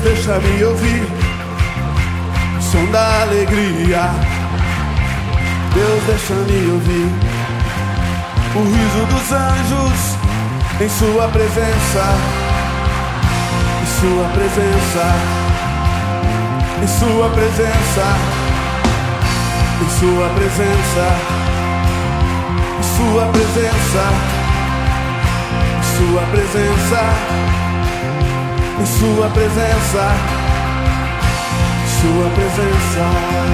deixa-me ouvir o som da alegria. Deus, deixa-me ouvir o riso dos anjos em sua presença, em sua presença, em sua presença, em sua presença, em sua presença, em sua presença, em sua presença, em sua presença.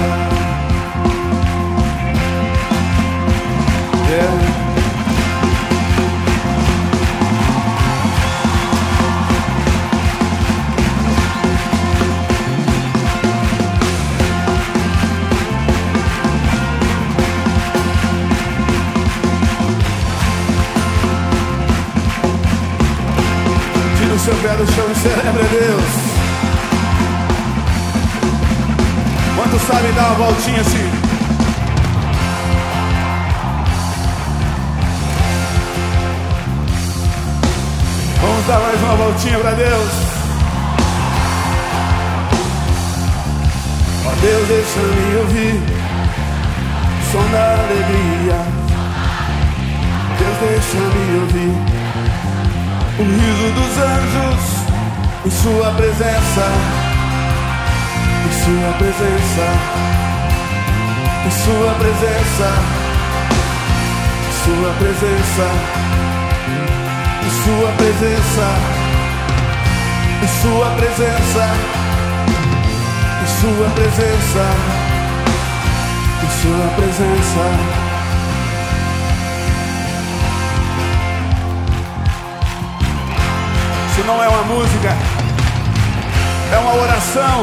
Yeah. Seu pé no chão e celebra Deus. Quantos sabem dar uma voltinha assim? Vamos dar mais uma voltinha pra Deus. Ó Deus, deixa-me ouvir o som da alegria. Deus, deixa-me ouvir o riso dos anjos em sua presença, em sua presença, em sua presença, em sua presença, em sua presença, em sua presença, em sua presença, em sua presença. Não é uma música, é uma oração.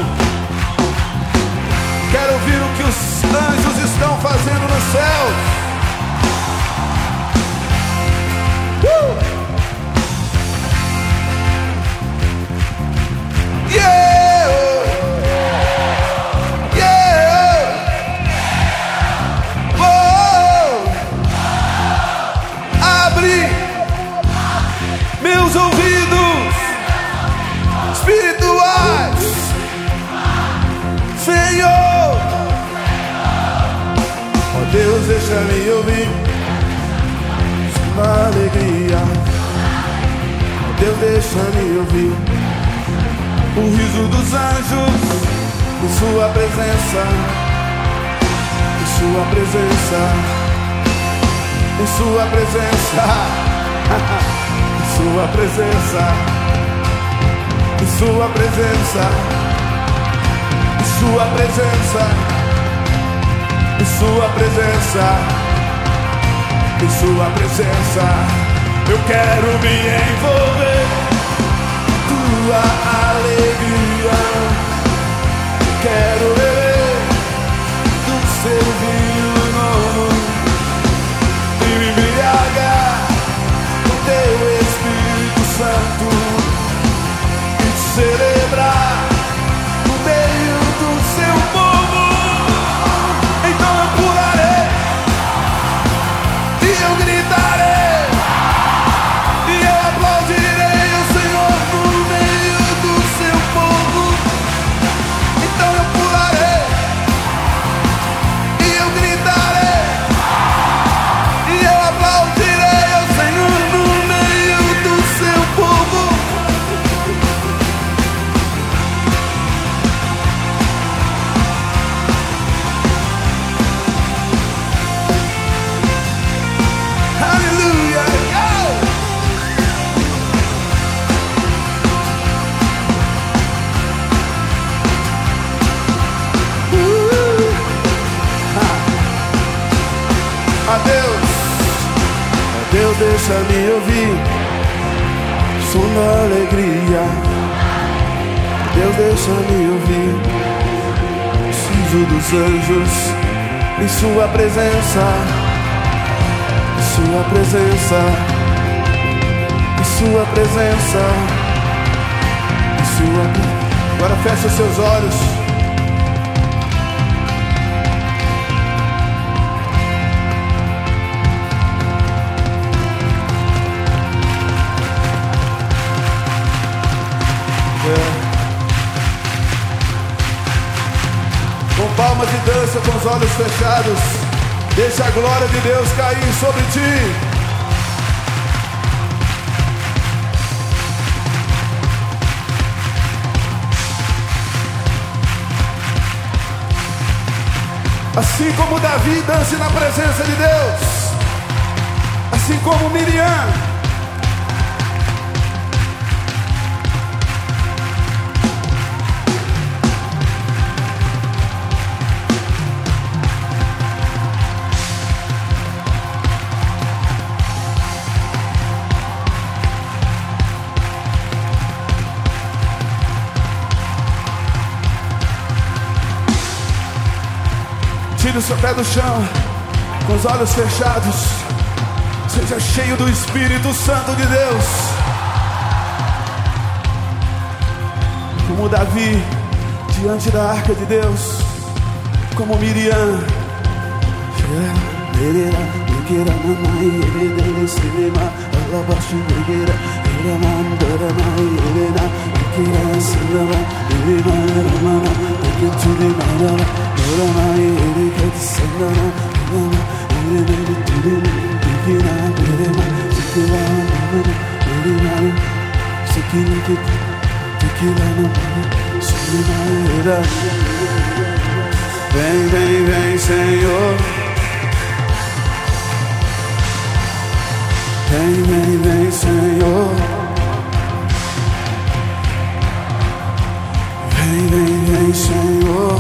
Quero ouvir o que os anjos estão fazendo no céu. Yeah! Yeah! Oh! Abre meus ouvidos espirituais, Senhor. Ó Deus, deixa-me ouvir sua alegria. Ó Deus, deixa-me ouvir o riso dos anjos em sua presença, em sua presença, em sua presença, em sua presença, em sua presença, em sua presença, em sua presença, em sua presença. Eu quero me envolver, tua alegria. Quero beber do seu vinho novo e me embriagar com teu Espírito Santo. Celebrar no meio do seu povo. Então eu pularei e eu gritarei e eu aplaudirei o Senhor no meio do seu povo. Então eu pularei e eu gritarei e eu aplaudirei o Senhor no meio do seu povo. Deus, deixa-me ouvir som da alegria. Deus, deixa-me ouvir o siso dos anjos em sua presença, em sua presença, em sua presença, em sua... Agora fecha seus olhos. dança com os olhos fechados. Deixa a glória de Deus cair sobre ti. Assim como Davi, dance na presença de Deus. Assim como Miriam. Tire o seu pé do chão, com os olhos fechados. Seja cheio do Espírito Santo de Deus. Como Davi, diante da arca de Deus. Como Miriam. Vem, vem, vem, Senhor. Vem, vem, vem, Senhor. Vem, vem, vem, Senhor.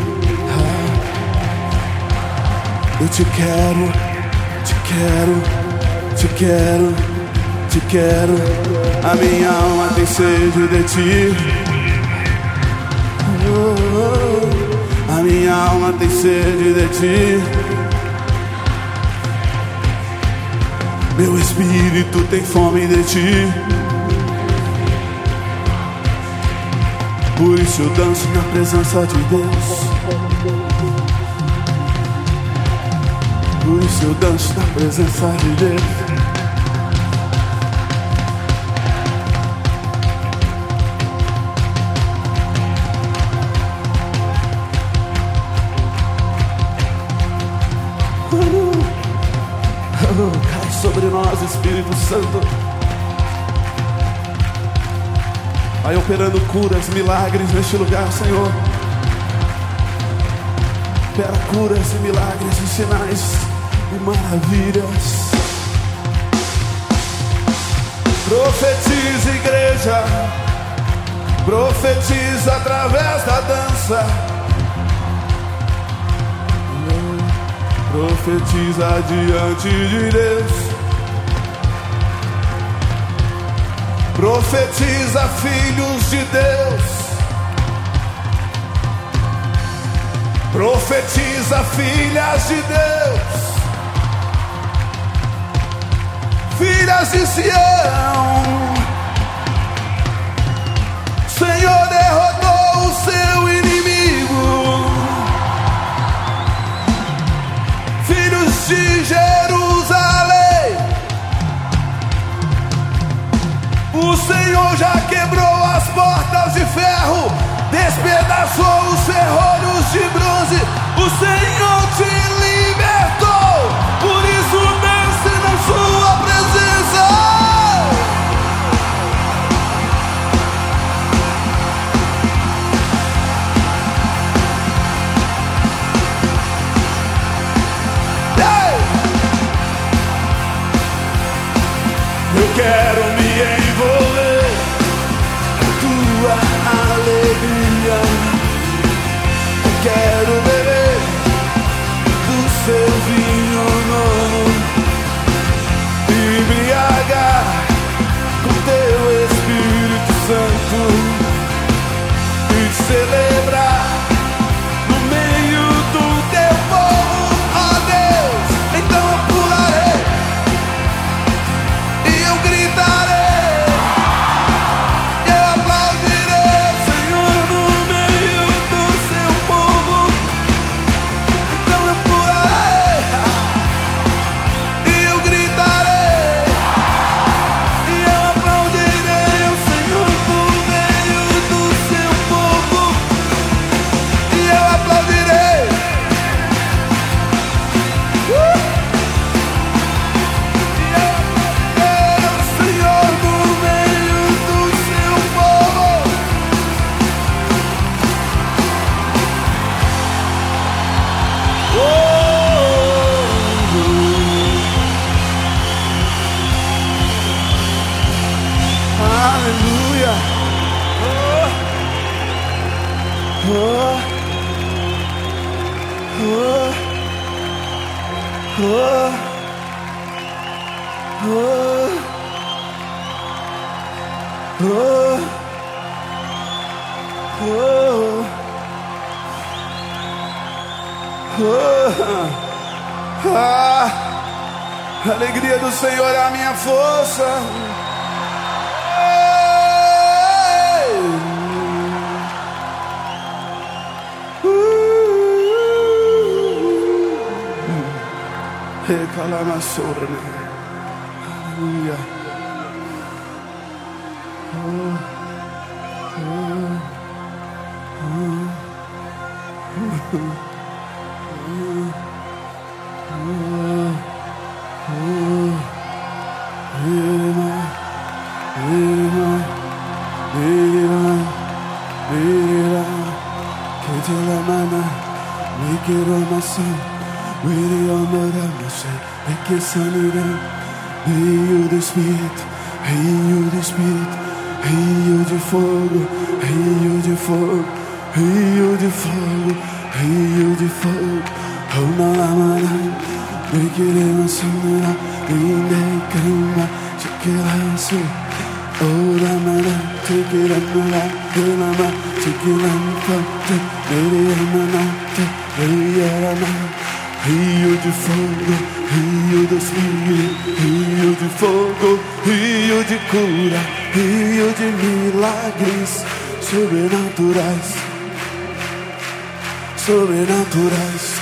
Eu te quero, te quero, te quero, te quero. A minha alma tem sede de ti. A minha alma tem sede de ti. Meu espírito tem fome de ti. Por isso eu danço na presença de Deus. Por isso eu danço na presença de Deus. Cai sobre nós, Espírito Santo. Vai operando curas, milagres neste lugar, Senhor. Opera curas e milagres e sinais e maravilhas. Profetiza, igreja. Profetiza através da dança. Profetiza diante de Deus. Profetiza, filhos de Deus. Profetiza, filhas de Deus. Filhas de Sião. Senhor derrotou o seu inimigo. Filhos de Jerusalém. O Senhor já quebrou as portas de ferro, despedaçou os ferrolhos de bronze. O Senhor te libertou, por isso dance na sua presença. Eu quero me envolver na tua alegria. Eu quero beber do seu vinho novo, me embriagar com teu Espírito Santo e te celebrar no meio do teu povo, ó Deus. Então eu pularei e eu gritarei. Oh, oh, oh, oh, oh, oh, oh. Ah, a alegria do Senhor é a minha força. Recalamassora, aleluia. Rio do Espírito, Rio do Espírito, Rio de fogo, Rio de fogo, Rio de fogo, Rio de fogo. Onalamanai, Bequiremassura, Indecama, Chiquilaço, Oramana, Chiquilamara, Elama, Chiquilamante, Meriamanate, Meriamanate. Rio de fogo, Rio do Espírito, Rio de fogo, Rio de cura, Rio de milagres sobrenaturais, sobrenaturais,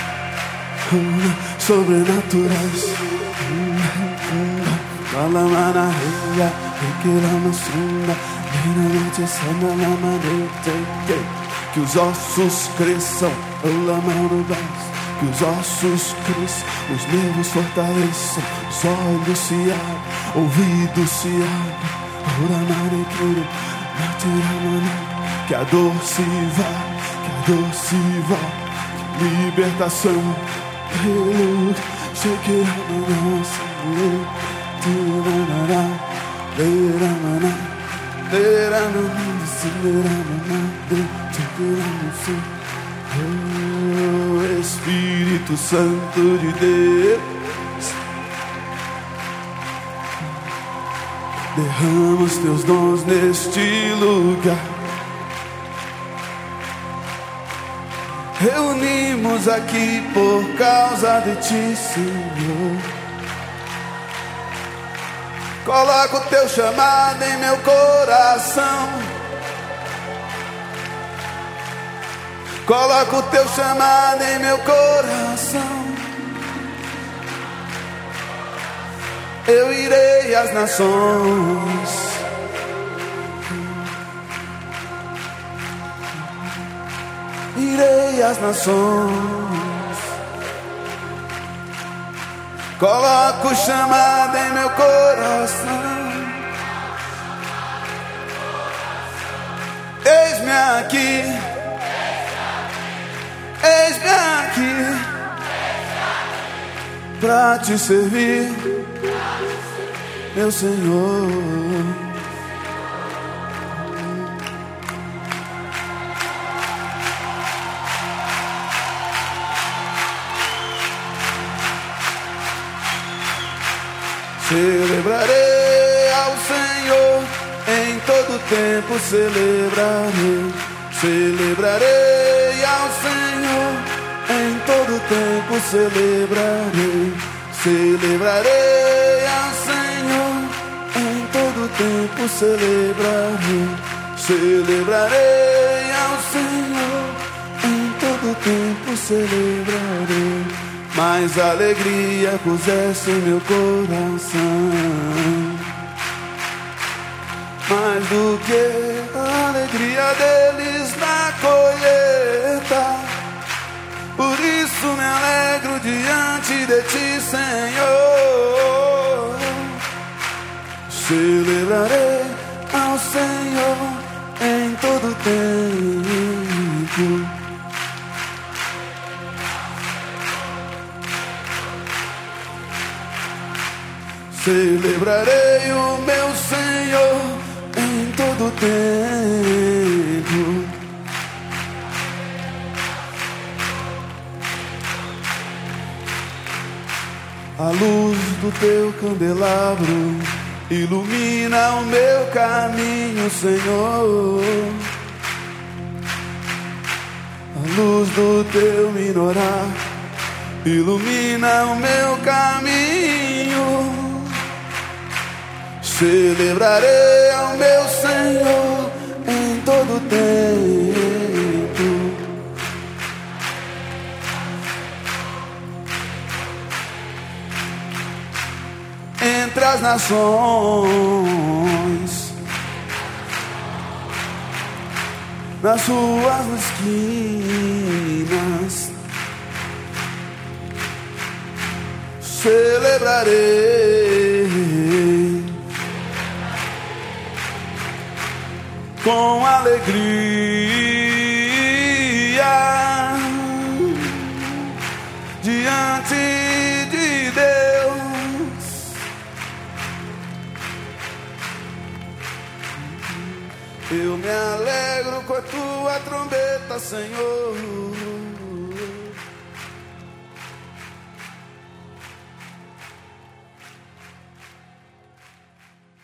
sobrenaturais. Alamana reia, requeramassunda, veramente sanalamanete, que os ossos cresçam, alamarubás. Que os ossos cresçam, os nervos fortaleçam, os olhos se abrem, ouvidos se abrem, que a dor se vá, que a dor se vá, libertação, prelúdio, Oh, Espírito Santo de Deus, derrama os teus dons neste lugar. Reunimos aqui por causa de ti, Senhor. Coloca o teu chamado em meu coração. Coloca o teu chamado em meu coração. Eu irei às nações. Irei às nações. Coloca o chamado em meu coração. Eis-me aqui. Eis-me aqui pra te servir, meu Senhor. Celebrarei ao Senhor, em todo tempo celebrarei. Celebrarei ao Senhor, em todo tempo celebrarei. Celebrarei ao Senhor, em todo tempo celebrarei. Celebrarei ao Senhor, em todo tempo celebrarei. Mais alegria puseste em meu coração, mais do que a alegria deles na colheita. Por isso me alegro diante de ti, Senhor. Celebrarei ao Senhor em todo tempo. Celebrarei o meu Senhor em todo tempo. A luz do teu candelabro ilumina o meu caminho, Senhor. A luz do teu menorá ilumina o meu caminho. Celebrarei ao meu Senhor em todo tempo. Entre as nações, nas ruas, nas esquinas, celebrarei com alegria diante de Deus. Eu me alegro com a tua trombeta, Senhor.